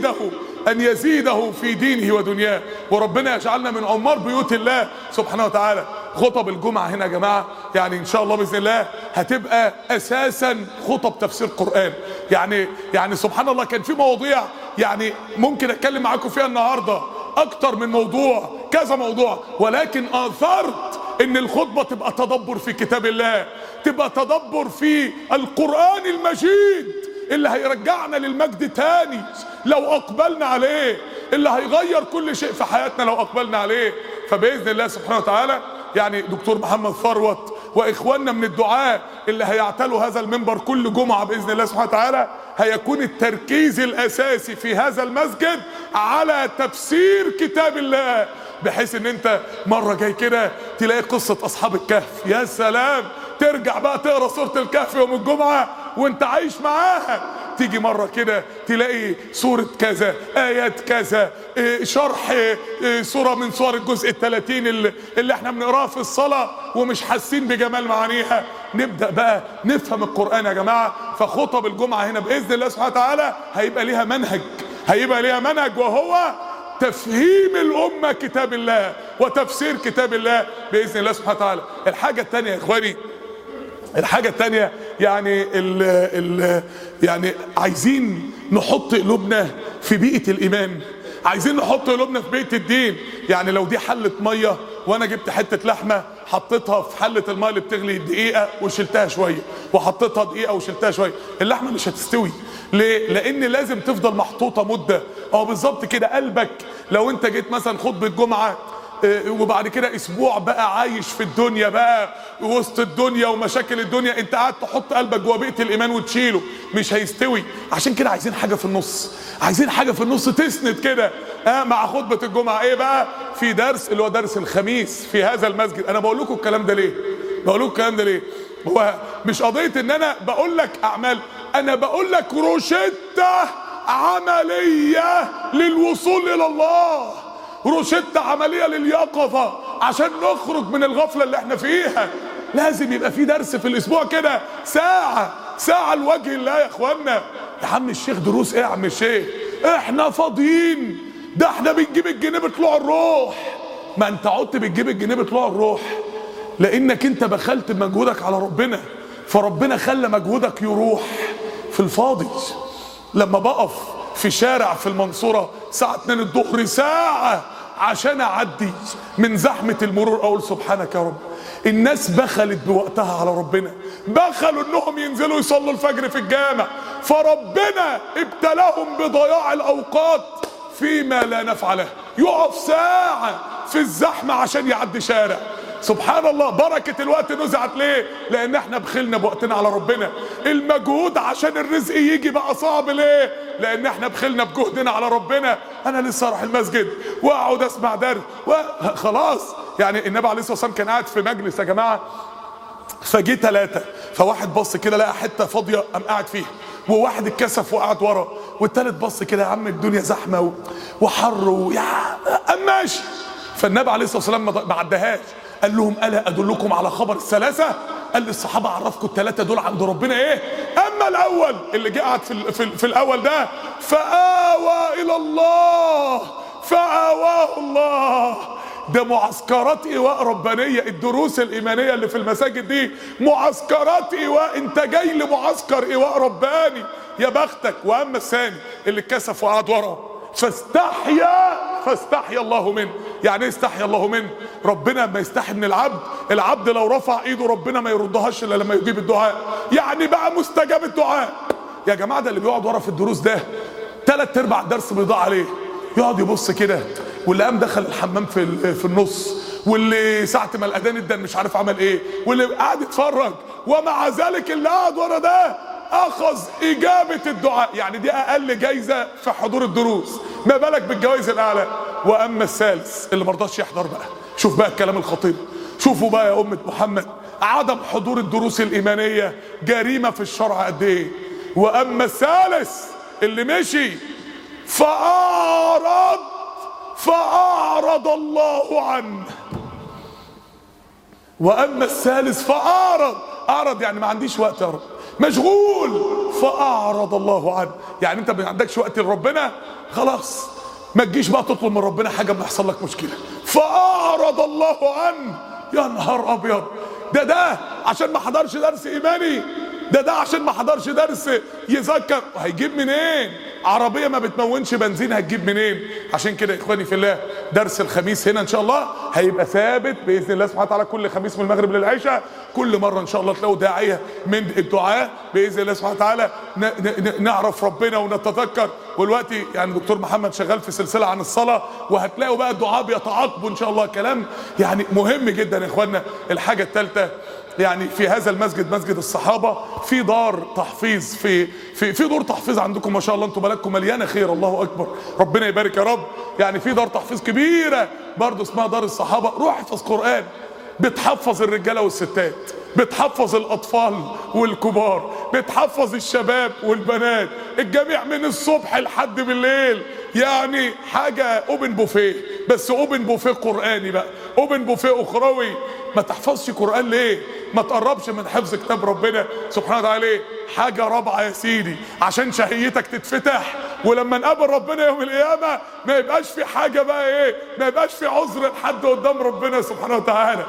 ان يزيده في دينه ودنياه، وربنا يجعلنا من عمار بيوت الله سبحانه وتعالى. خطب الجمعة هنا يا جماعة يعني ان شاء الله باذن الله هتبقى اساسا خطب تفسير قرآن. يعني سبحان الله كان في مواضيع يعني ممكن اتكلم معاكم فيها النهارده اكتر من موضوع، كذا موضوع، ولكن اثرت ان الخطبة تبقى تدبر في كتاب الله، تبقى تدبر في القرآن المجيد اللي هيرجعنا للمجد تاني لو اقبلنا عليه، اللي هيغير كل شيء في حياتنا لو اقبلنا عليه. فباذن الله سبحانه وتعالى يعني دكتور محمد ثروت واخواننا من الدعاة اللي هيعتلوا هذا المنبر كل جمعة باذن الله سبحانه وتعالى، هيكون التركيز الاساسي في هذا المسجد على تفسير كتاب الله، بحيث ان انت مرة جاي كده تلاقي قصة اصحاب الكهف، يا سلام، ترجع بقى تقرا سورة الكهف يوم الجمعة وانت عايش معاها، تيجي مرة كده تلاقي سورة كذا، آيات كذا، شرح سورة من سور الجزء 30 اللي احنا بنقراها في الصلاة ومش حاسين بجمال معانيها. نبدأ بقى نفهم القرآن يا جماعة. فخطب الجمعة هنا بإذن الله سبحانه وتعالى هيبقى ليها منهج، وهو تفهيم الأمة كتاب الله وتفسير كتاب الله بإذن الله سبحانه وتعالى. الحاجة الثانية يا إخواني، الحاجة الثانية يعني عايزين نحط قلوبنا في بيئة الإيمان، عايزين نحط قلوبنا في بيئة الدين. يعني لو دي حلة مية وانا جبت حتة لحمة حطيتها في حلة المية اللي بتغلي دقيقة وشلتها شوية، وحطيتها دقيقة وشلتها شوية، اللحمة مش هتستوي. ليه؟ لان لازم تفضل محطوطة مدة. بالظبط كده قلبك لو انت جيت مثلا خطبة جمعة وبعد كده اسبوع بقى عايش في الدنيا بقى وسط الدنيا ومشاكل الدنيا، انت قاعد تحط قلبك جوه بيئة الايمان وتشيله، مش هيستوي. عشان كده عايزين حاجة في النص، عايزين حاجة في النص تسند كده مع خطبة الجمعة. ايه بقى؟ في درس اللي هو درس الخميس في هذا المسجد. انا بقول لكم الكلام ده ليه؟ هو مش قضية ان انا بقول لك اعمال، انا بقول لك روشتة عملية للوصول الى الله، روشتة عملية لليقظة عشان نخرج من الغفلة اللي احنا فيها. لازم يبقى في درس في الاسبوع كده، ساعة لوجه الله يا اخوانا. يا عم الشيخ دروس ايه يا عم الشيخ؟ احنا فاضيين، ده احنا بنجيب الجنيه بطلوع الروح. ما انت عدت بتجيب الجنيه بطلوع الروح لانك انت بخلت بمجهودك على ربنا، فربنا خلى مجهودك يروح في الفاضي. لما بقف في شارع في المنصورة الساعة 2 الظهر ساعة عشان اعدي من زحمة المرور اقول سبحانك يا رب. الناس بخلت بوقتها على ربنا، بخلوا انهم ينزلوا يصلوا الفجر في الجامع، فربنا ابتلاهم بضياع الاوقات فيما لا نفع له. يقف ساعة في الزحمة عشان يعدي شارع. سبحان الله، بركة الوقت نزعت ليه؟ لان احنا بخلنا بوقتنا على ربنا. المجهود عشان الرزق يجي بقى صعب ليه؟ لان احنا بخلنا بجهدنا على ربنا. انا لسه اروح المسجد واقعد اسمع درس خلاص. يعني النبي عليه الصلاة والسلام كان قاعد في مجلس يا جماعة، فجي 3، فواحد بص كده لقى حتة فاضية قام قاعد فيها، وواحد اتكسف وقعد ورا، والتالت بص كده يا عم الدنيا زحمة وحر قام ماشي. فالنبي عليه الصلاة والسلام ما عدهاش، قال لهم ألا أدلكم على خبر الثلاثة؟ قال للصحابة عرفكم الثلاثة دول عند ربنا ايه؟ اما الاول اللي جه قاعد في الاول ده فآوى الى الله، فآواه الله. ده معسكرات ايواء ربانية. الدروس الايمانية اللي في المساجد دي معسكرات ايواء، انت جاي لمعسكر ايواء رباني، يا بختك. واما الثاني اللي اتكسف وقعد ورا فاستحيا الله منه. يعني ايه استحيا الله منه؟ ربنا ما يستحي من العبد. العبد لو رفع ايده ربنا ما يردهاش الا لما يجيب الدعاء. يعني بقى مستجاب الدعاء يا جماعه. ده اللي بيقعد ورا في الدروس ده 3/4 الدرس بيضيع عليه، يقعد يبص كده، واللي قام دخل الحمام في النص، واللي ساعه ما الاذان ادن مش عارف عمل ايه، واللي قاعد يتفرج. ومع ذلك اللي قاعد ورا ده اخذ اجابة الدعاء. يعني دي اقل جايزة في حضور الدروس، ما بالك بالجوائز الاعلى. واما الثالث اللي مرضاش يحضر بقى، شوف بقى الكلام الخطير. شوفوا بقى يا امة محمد عدم حضور الدروس الايمانية جريمة في الشرع قد ايه. واما الثالث اللي مشي فاعرض الله عنه. واما الثالث اعرض يعني ما عنديش وقت يا رب، مشغول، فاعرض الله عنه. يعني انت ما عندكش وقت لربنا، خلاص ما تجيش بقى تطلب من ربنا حاجه ما يحصل لك مشكله. فاعرض الله عنه. يا نهار ابيض، ده عشان ما حضرش درس ايماني، ده عشان ما حضرش درس يذكر. هيجيب منين؟ عربيه ما بتمونش بنزين هتجيب منين؟ عشان كده يا اخواني في الله درس الخميس هنا ان شاء الله هيبقى ثابت باذن الله سبحانه وتعالى، كل خميس من المغرب للعشاء. كل مره ان شاء الله تلاقوا داعيه من الدعاء باذن الله سبحانه وتعالى نعرف ربنا ونتذكر. والوقت يعني دكتور محمد شغال في سلسله عن الصلاه، وهتلاقوا بقى الدعاء بيتعاقبوا ان شاء الله. كلام يعني مهم جدا يا اخوانا. الحاجه الثالثه، يعني في هذا المسجد مسجد الصحابه في دار تحفيظ، في دور تحفيظ عندكم ما شاء الله، انتم بلدكم مليانه خير، الله اكبر، ربنا يبارك يا رب. يعني في دار تحفيظ كبيره برضه اسمها دار الصحابه. روح احفظ قران، بتحفظ الرجاله والستات، بتحفظ الاطفال والكبار، بتحفظ الشباب والبنات، الجميع من الصبح لحد بالليل. يعني حاجه اوبن بوفيه، بس اوبن بوفيه قراني بقى، اوبن بوفيه اخروي. ما تحفظش قران ليه؟ ما تقربش من حفظ كتاب ربنا سبحانه وتعالى. حاجه رابعه يا سيدي، عشان شهيتك تتفتح، ولما نقابل ربنا يوم القيامه ما يبقاش في حاجه بقى ايه، ما يبقاش في عذر لحد قدام ربنا سبحانه وتعالى.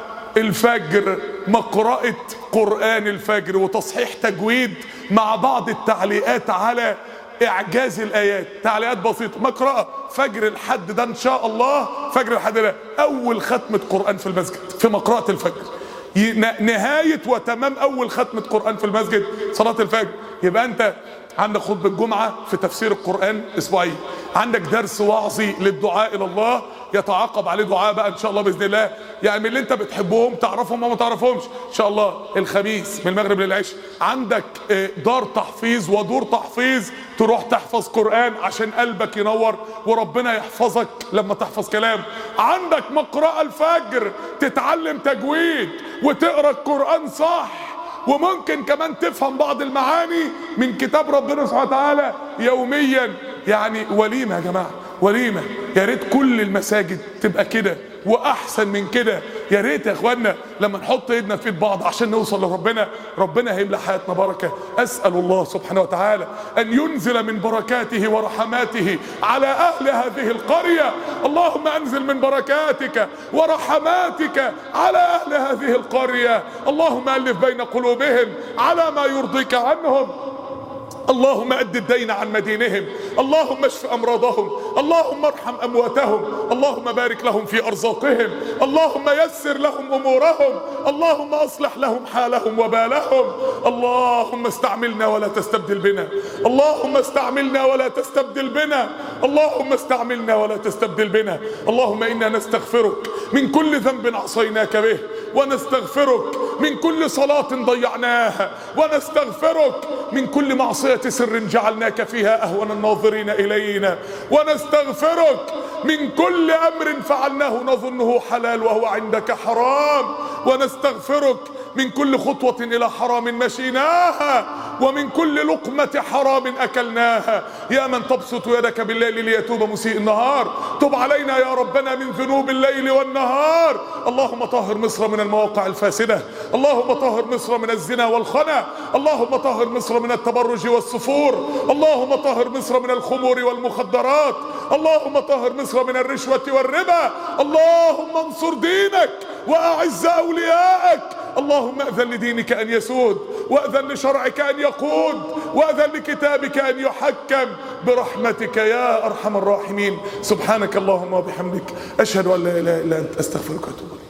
الفجر، مقرأة قرآن الفجر وتصحيح تجويد مع بعض التعليقات على إعجاز الآيات، تعليقات بسيطة. مقرأة فجر الحد ده إن شاء الله، فجر الحد ده أول ختمة قرآن في المسجد في مقرأة الفجر، نهاية وتمام أول ختمة قرآن في المسجد صلاة الفجر. يبقى أنت عندك خطبة الجمعة في تفسير القرآن أسبوعيا، عندك درس وعظي للدعاء إلى الله يتعاقب عليه دعاء بقى إن شاء الله بإذن الله. يعني من اللي أنت بتحبهم تعرفهم وما تعرفهمش إن شاء الله. الخميس من المغرب للعشاء عندك دار تحفيظ ودور تحفيظ، تروح تحفظ قرآن عشان قلبك ينور وربنا يحفظك لما تحفظ كلام. عندك مقرأة الفجر تتعلم تجويد وتقرأ القرآن صح، وممكن كمان تفهم بعض المعاني من كتاب ربنا سبحانه وتعالى يوميا. يعني وليمة يا جماعة، وليمة. يا ريت كل المساجد تبقى كده، واحسن من كده. يا ريت يا اخوانا لما نحط ايدنا في ايد بعض عشان نوصل لربنا، ربنا هيملى حياتنا بركه. اسال الله سبحانه وتعالى ان ينزل من بركاته ورحماته على اهل هذه القريه. اللهم انزل من بركاتك ورحماتك على اهل هذه القريه. اللهم الف بين قلوبهم على ما يرضيك عنهم. اللهم أد الدين عن مدينهم، اللهم اشف أمراضهم، اللهم ارحم أمواتهم، اللهم بارك لهم في أرزاقهم، اللهم يسر لهم أمورهم، اللهم أصلح لهم حالهم وبالهم. اللهم استعملنا ولا تستبدل بنا، اللهم استعملنا ولا تستبدل بنا، اللهم استعملنا ولا تستبدل بنا. اللهم إنا نستغفرك من كل ذنب عصيناك به، ونستغفرك من كل صلاة ضيعناها، ونستغفرك من كل معصية سر جعلناك فيها أهون الناظرين إلينا، ونستغفرك من كل أمر فعلناه نظنه حلال وهو عندك حرام، ونستغفرك من كل خطوة إلى حرام مشيناها، ومن كل لقمة حرام أكلناها. يا من تبسط يدك بالليل ليتوب مسيء النهار، تب علينا يا ربنا من ذنوب الليل والنهار. اللهم طهر مصر من المواقع الفاسدة، اللهم طهر مصر من الزنا والخنا، اللهم طهر مصر من التبرج والسفور، اللهم طهر مصر من الخمور والمخدرات، اللهم طهر مصر من الرشوة والربا. اللهم انصر دينك وأعز أولياءك. اللهم أذن لدينك أن يسود، وأذن لشرعك أن يقود، وأذن لكتابك أن يحكم برحمتك يا أرحم الراحمين. سبحانك اللهم وبحمدك، أشهد أن لا إله إلا أنت، أستغفرك وأتوب إليك.